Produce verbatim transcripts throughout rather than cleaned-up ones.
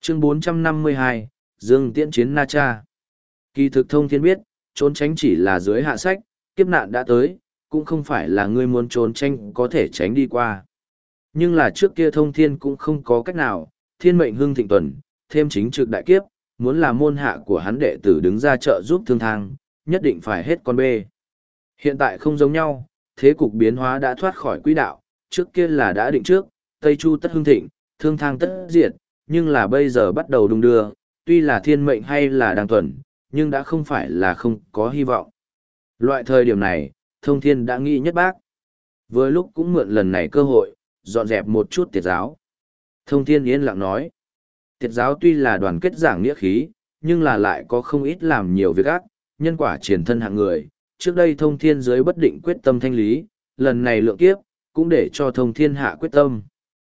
Chương bốn trăm năm mươi hai, Dương Tiễn chiến Na Cha. Kỳ thực Thông Thiên biết, trốn tránh chỉ là dưới hạ sách, kiếp nạn đã tới, cũng không phải là ngươi muốn trốn tránh có thể tránh đi qua. Nhưng là trước kia Thông Thiên cũng không có cách nào, thiên mệnh hưng thịnh tuần, thêm chính trực đại kiếp, muốn là môn hạ của hắn đệ tử đứng ra trợ giúp thương thang, nhất định phải hết con bê. Hiện tại không giống nhau, thế cục biến hóa đã thoát khỏi quỹ đạo, trước kia là đã định trước, Tây Chu tất hưng thịnh, thương thang tất diệt, nhưng là bây giờ bắt đầu đung đưa, tuy là thiên mệnh hay là đang tuần, nhưng đã không phải là không có hy vọng. Loại thời điểm này, Thông Thiên đã nghĩ nhất bác. Vừa lúc cũng mượn lần này cơ hội, dọn dẹp một chút tiệt giáo. Thông Thiên yên lặng nói, tiệt giáo tuy là đoàn kết giảng nghĩa khí, nhưng là lại có không ít làm nhiều việc ác, nhân quả triển thân hạng người. Trước đây Thông Thiên dưới bất định quyết tâm thanh lý, lần này lượng kiếp, cũng để cho Thông Thiên hạ quyết tâm.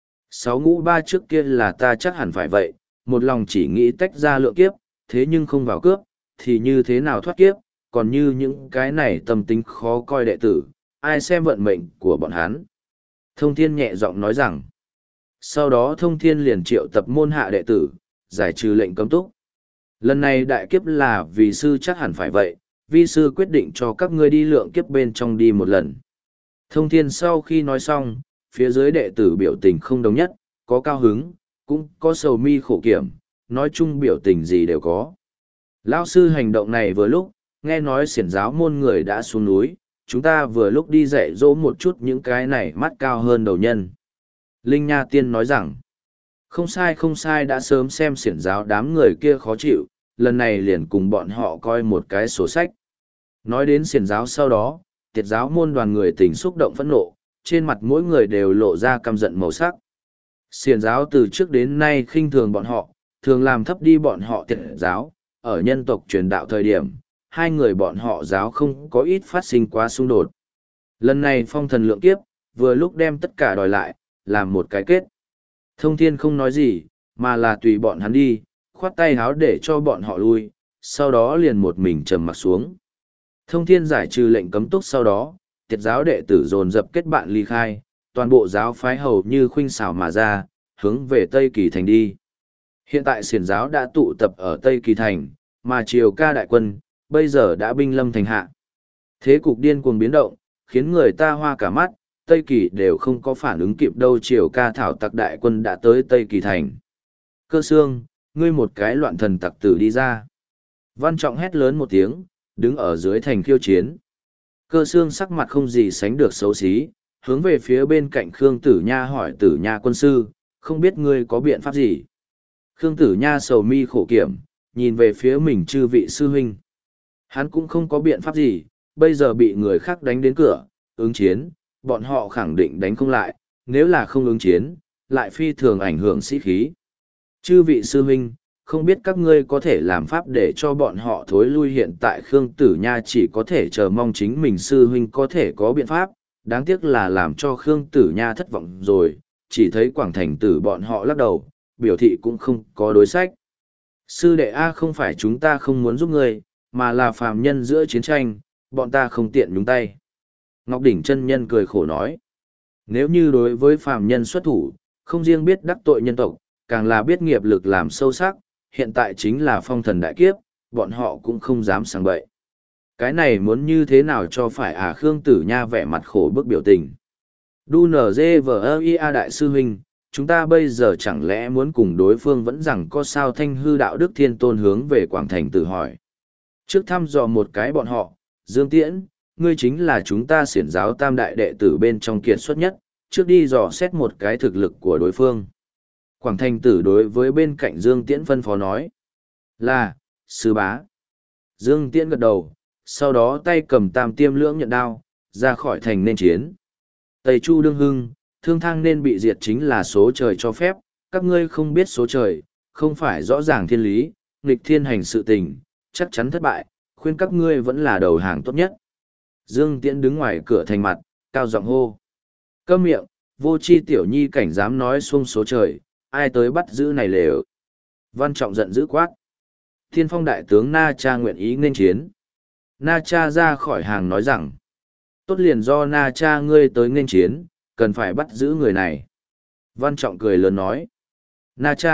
Sáu ngũ ba trước kia là ta chắc hẳn phải vậy, một lòng chỉ nghĩ tách ra lượng kiếp, thế nhưng không vào cướp, thì như thế nào thoát kiếp, còn như những cái này tâm tính khó coi đệ tử, ai xem vận mệnh của bọn hắn. Thông Thiên nhẹ giọng nói rằng, sau đó Thông Thiên liền triệu tập môn hạ đệ tử, giải trừ lệnh cấm túc. Lần này đại kiếp là vì sư chắc hẳn phải vậy, vi sư quyết định cho các ngươi đi lượng kiếp bên trong đi một lần. Thông Thiên sau khi nói xong, phía dưới đệ tử biểu tình không đồng nhất, có cao hứng, cũng có sầu mi khổ kiểm, nói chung biểu tình gì đều có. Lão sư hành động này vừa lúc, nghe nói xiển giáo môn người đã xuống núi, chúng ta vừa lúc đi dạy dỗ một chút những cái này mắt cao hơn đầu nhân. Linh Nha Tiên nói rằng, không sai không sai, đã sớm xem xiển giáo đám người kia khó chịu, lần này liền cùng bọn họ coi một cái sổ sách. Nói đến xiển giáo sau đó, tiệt giáo môn đoàn người tình xúc động phẫn nộ, trên mặt mỗi người đều lộ ra căm giận màu sắc. Xiển giáo từ trước đến nay khinh thường bọn họ, thường làm thấp đi bọn họ tiệt giáo, ở nhân tộc truyền đạo thời điểm, hai người bọn họ giáo không có ít phát sinh quá xung đột. Lần này phong thần lượng kiếp, vừa lúc đem tất cả đòi lại, làm một cái kết. Thông Thiên không nói gì, mà là tùy bọn hắn đi, khoát tay háo để cho bọn họ lui, sau đó liền một mình trầm mặc xuống. Thông Thiên giải trừ lệnh cấm túc sau đó, tiệt giáo đệ tử dồn dập kết bạn ly khai, toàn bộ giáo phái hầu như khuynh xảo mà ra, hướng về Tây Kỳ Thành đi. Hiện tại xiển giáo đã tụ tập ở Tây Kỳ Thành, mà Triều Ca đại quân, bây giờ đã binh lâm thành hạ. Thế cục điên cuồng biến động, khiến người ta hoa cả mắt, Tây Kỳ đều không có phản ứng kịp đâu. Triều Ca thảo tặc đại quân đã tới Tây Kỳ Thành. Cơ Xương, ngươi một cái loạn thần tặc tử đi ra. Văn Trọng hét lớn một tiếng, đứng ở dưới thành khiêu chiến. Cơ Xương sắc mặt không gì sánh được xấu xí, hướng về phía bên cạnh Khương Tử Nha hỏi Tử Nha quân sư, không biết ngươi có biện pháp gì. Khương Tử Nha sầu mi khổ kiểm, nhìn về phía mình chư vị sư huynh. Hắn cũng không có biện pháp gì, bây giờ bị người khác đánh đến cửa, ứng chiến, bọn họ khẳng định đánh không lại, nếu là không ứng chiến, lại phi thường ảnh hưởng sĩ khí. Chư vị sư huynh, không biết các ngươi có thể làm pháp để cho bọn họ thối lui. Hiện tại Khương Tử Nha chỉ có thể chờ mong chính mình sư huynh có thể có biện pháp, đáng tiếc là làm cho Khương Tử Nha thất vọng rồi, chỉ thấy Quảng Thành Tử bọn họ lắc đầu, biểu thị cũng không có đối sách. Sư đệ A, không phải chúng ta không muốn giúp ngươi, mà là phàm nhân giữa chiến tranh, bọn ta không tiện nhúng tay. Ngọc Đỉnh chân nhân cười khổ nói, nếu như đối với phàm nhân xuất thủ, không riêng biết đắc tội nhân tộc, càng là biết nghiệp lực làm sâu sắc, hiện tại chính là phong thần đại kiếp, bọn họ cũng không dám sang bậy. Cái này muốn như thế nào cho phải à? Khương Tử Nha vẻ mặt khổ bức biểu tình. Đu nở dê vờ ia đại sư huynh, chúng ta bây giờ chẳng lẽ muốn cùng đối phương vẫn rằng có sao? Thanh Hư đạo đức thiên tôn hướng về Quảng Thành Tử hỏi. Trước thăm dò một cái bọn họ, Dương Tiễn, ngươi chính là chúng ta xiển giáo tam đại đệ tử bên trong kiệt xuất nhất, trước đi dò xét một cái thực lực của đối phương. Quảng Thành Tử đối với bên cạnh Dương Tiễn phân phó nói. Là, sư bá. Dương Tiễn gật đầu, sau đó tay cầm tam tiêm lưỡng nhận đao, ra khỏi thành nên chiến. Tây Chu đương hưng, thương thang nên bị diệt chính là số trời cho phép, các ngươi không biết số trời, không phải rõ ràng thiên lý, nghịch thiên hành sự tình, chắc chắn thất bại, khuyên các ngươi vẫn là đầu hàng tốt nhất. Dương Tiễn đứng ngoài cửa thành mặt, cao giọng hô. Câm miệng, vô chi tiểu nhi cảnh dám nói xuông số trời, ai tới bắt giữ này lều. Văn Trọng giận dữ quát. Thiên phong đại tướng Na Cha nguyện ý nên chiến. Na Cha ra khỏi hàng nói rằng, tốt liền do Na Cha ngươi tới nên chiến, cần phải bắt giữ người này. Văn Trọng cười lớn nói, Na Cha,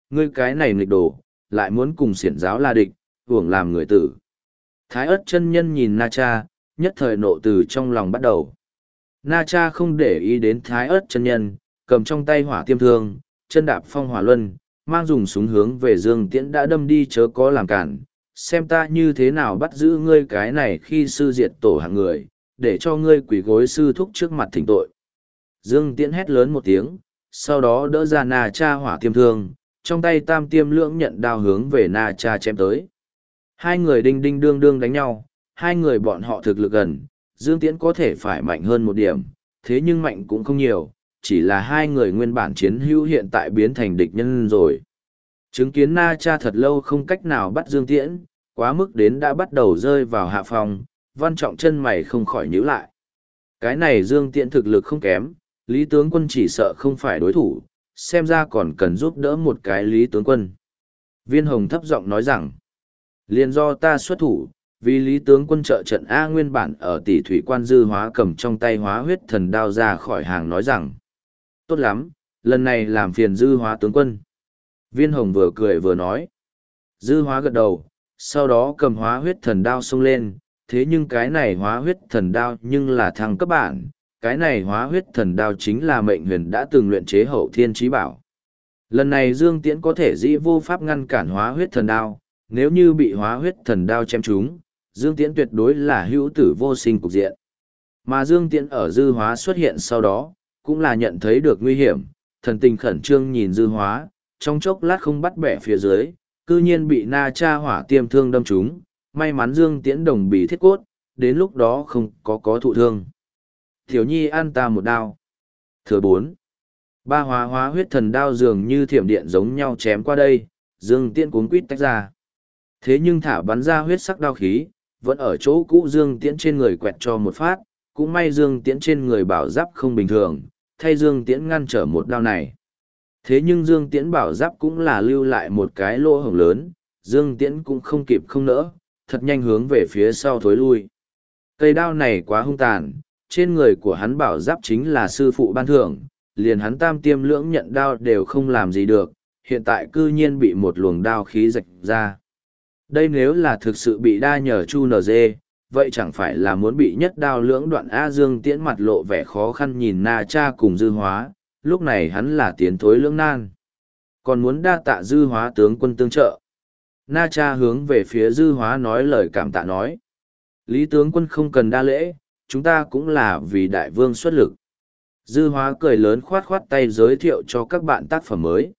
ngươi cái này nghịch đồ, lại muốn cùng xiển giáo là địch, hưởng làm người tử. Thái ất chân nhân nhìn Na Cha, nhất thời nộ từ trong lòng bắt đầu. Na Cha không để ý đến thái ất chân nhân, cầm trong tay hỏa tiêm thương, chân đạp phong hỏa luân, mang dùng súng hướng về Dương Tiễn đã đâm đi chớ có làm cản, xem ta như thế nào bắt giữ ngươi cái này khi sư diệt tổ hạng người, để cho ngươi quỳ gối sư thúc trước mặt thỉnh tội. Dương Tiễn hét lớn một tiếng, sau đó đỡ ra Na Cha hỏa tiêm thương, trong tay tam tiêm lưỡng nhận đao hướng về Na Cha chém tới. Hai người đinh đinh đương đương đánh nhau, hai người bọn họ thực lực gần, Dương Tiễn có thể phải mạnh hơn một điểm, thế nhưng mạnh cũng không nhiều, chỉ là hai người nguyên bản chiến hữu hiện tại biến thành địch nhân rồi. Chứng kiến Na Cha thật lâu không cách nào bắt Dương Tiễn, quá mức đến đã bắt đầu rơi vào hạ phòng, Văn Trọng chân mày không khỏi nhíu lại. Cái này Dương Tiễn thực lực không kém, Lý tướng quân chỉ sợ không phải đối thủ, xem ra còn cần giúp đỡ một cái Lý tướng quân. Viên Hồng thấp giọng nói rằng, liền do ta xuất thủ, vì Lý tướng quân trợ trận A nguyên bản ở tỷ thủy quan Dư Hóa cầm trong tay hóa huyết thần đao ra khỏi hàng nói rằng, tốt lắm, lần này làm phiền Dư Hóa tướng quân. Viên Hồng vừa cười vừa nói, Dư Hóa gật đầu, sau đó cầm hóa huyết thần đao xông lên, thế nhưng cái này hóa huyết thần đao nhưng là thăng cấp bản, cái này hóa huyết thần đao chính là mệnh huyền đã từng luyện chế hậu thiên trí bảo. Lần này Dương Tiễn có thể dĩ vô pháp ngăn cản hóa huyết thần đao, nếu như bị hóa huyết thần đao chém trúng, Dương Tiễn tuyệt đối là hữu tử vô sinh cục diện. Mà Dương Tiễn ở Dư Hóa xuất hiện sau đó, cũng là nhận thấy được nguy hiểm, thần tình khẩn trương nhìn Dư Hóa, trong chốc lát không bắt bẻ phía dưới, cư nhiên bị Na Cha hỏa tiêm thương đâm trúng, may mắn Dương Tiễn đồng bì thiết cốt, đến lúc đó không có có thụ thương. Tiểu Nhi ăn ta một đao. Thừa bốn. Ba hóa hóa huyết thần đao dường như thiểm điện giống nhau chém qua đây, Dương Tiễn cuống quýt tách ra. Thế nhưng thả bắn ra huyết sắc đao khí, vẫn ở chỗ cũ Dương Tiễn trên người quẹt cho một phát, cũng may Dương Tiễn trên người bảo giáp không bình thường, thay Dương Tiễn ngăn trở một đao này. Thế nhưng Dương Tiễn bảo giáp cũng là lưu lại một cái lỗ hổng lớn, Dương Tiễn cũng không kịp không nỡ, thật nhanh hướng về phía sau thối lui. Cây đao này quá hung tàn, trên người của hắn bảo giáp chính là sư phụ ban thưởng, liền hắn tam tiêm lưỡng nhận đao đều không làm gì được, hiện tại cư nhiên bị một luồng đao khí rạch ra. Đây nếu là thực sự bị đa nhờ Chu nờ dê, vậy chẳng phải là muốn bị nhất đao lưỡng đoạn A. Dương Tiễn mặt lộ vẻ khó khăn nhìn Na Cha cùng Dư Hóa, lúc này hắn là tiến thối lưỡng nan. Còn muốn đa tạ Dư Hóa tướng quân tương trợ. Na Cha hướng về phía Dư Hóa nói lời cảm tạ nói. Lý tướng quân không cần đa lễ, chúng ta cũng là vì đại vương xuất lực. Dư Hóa cười lớn khoát khoát tay giới thiệu cho các bạn tác phẩm mới.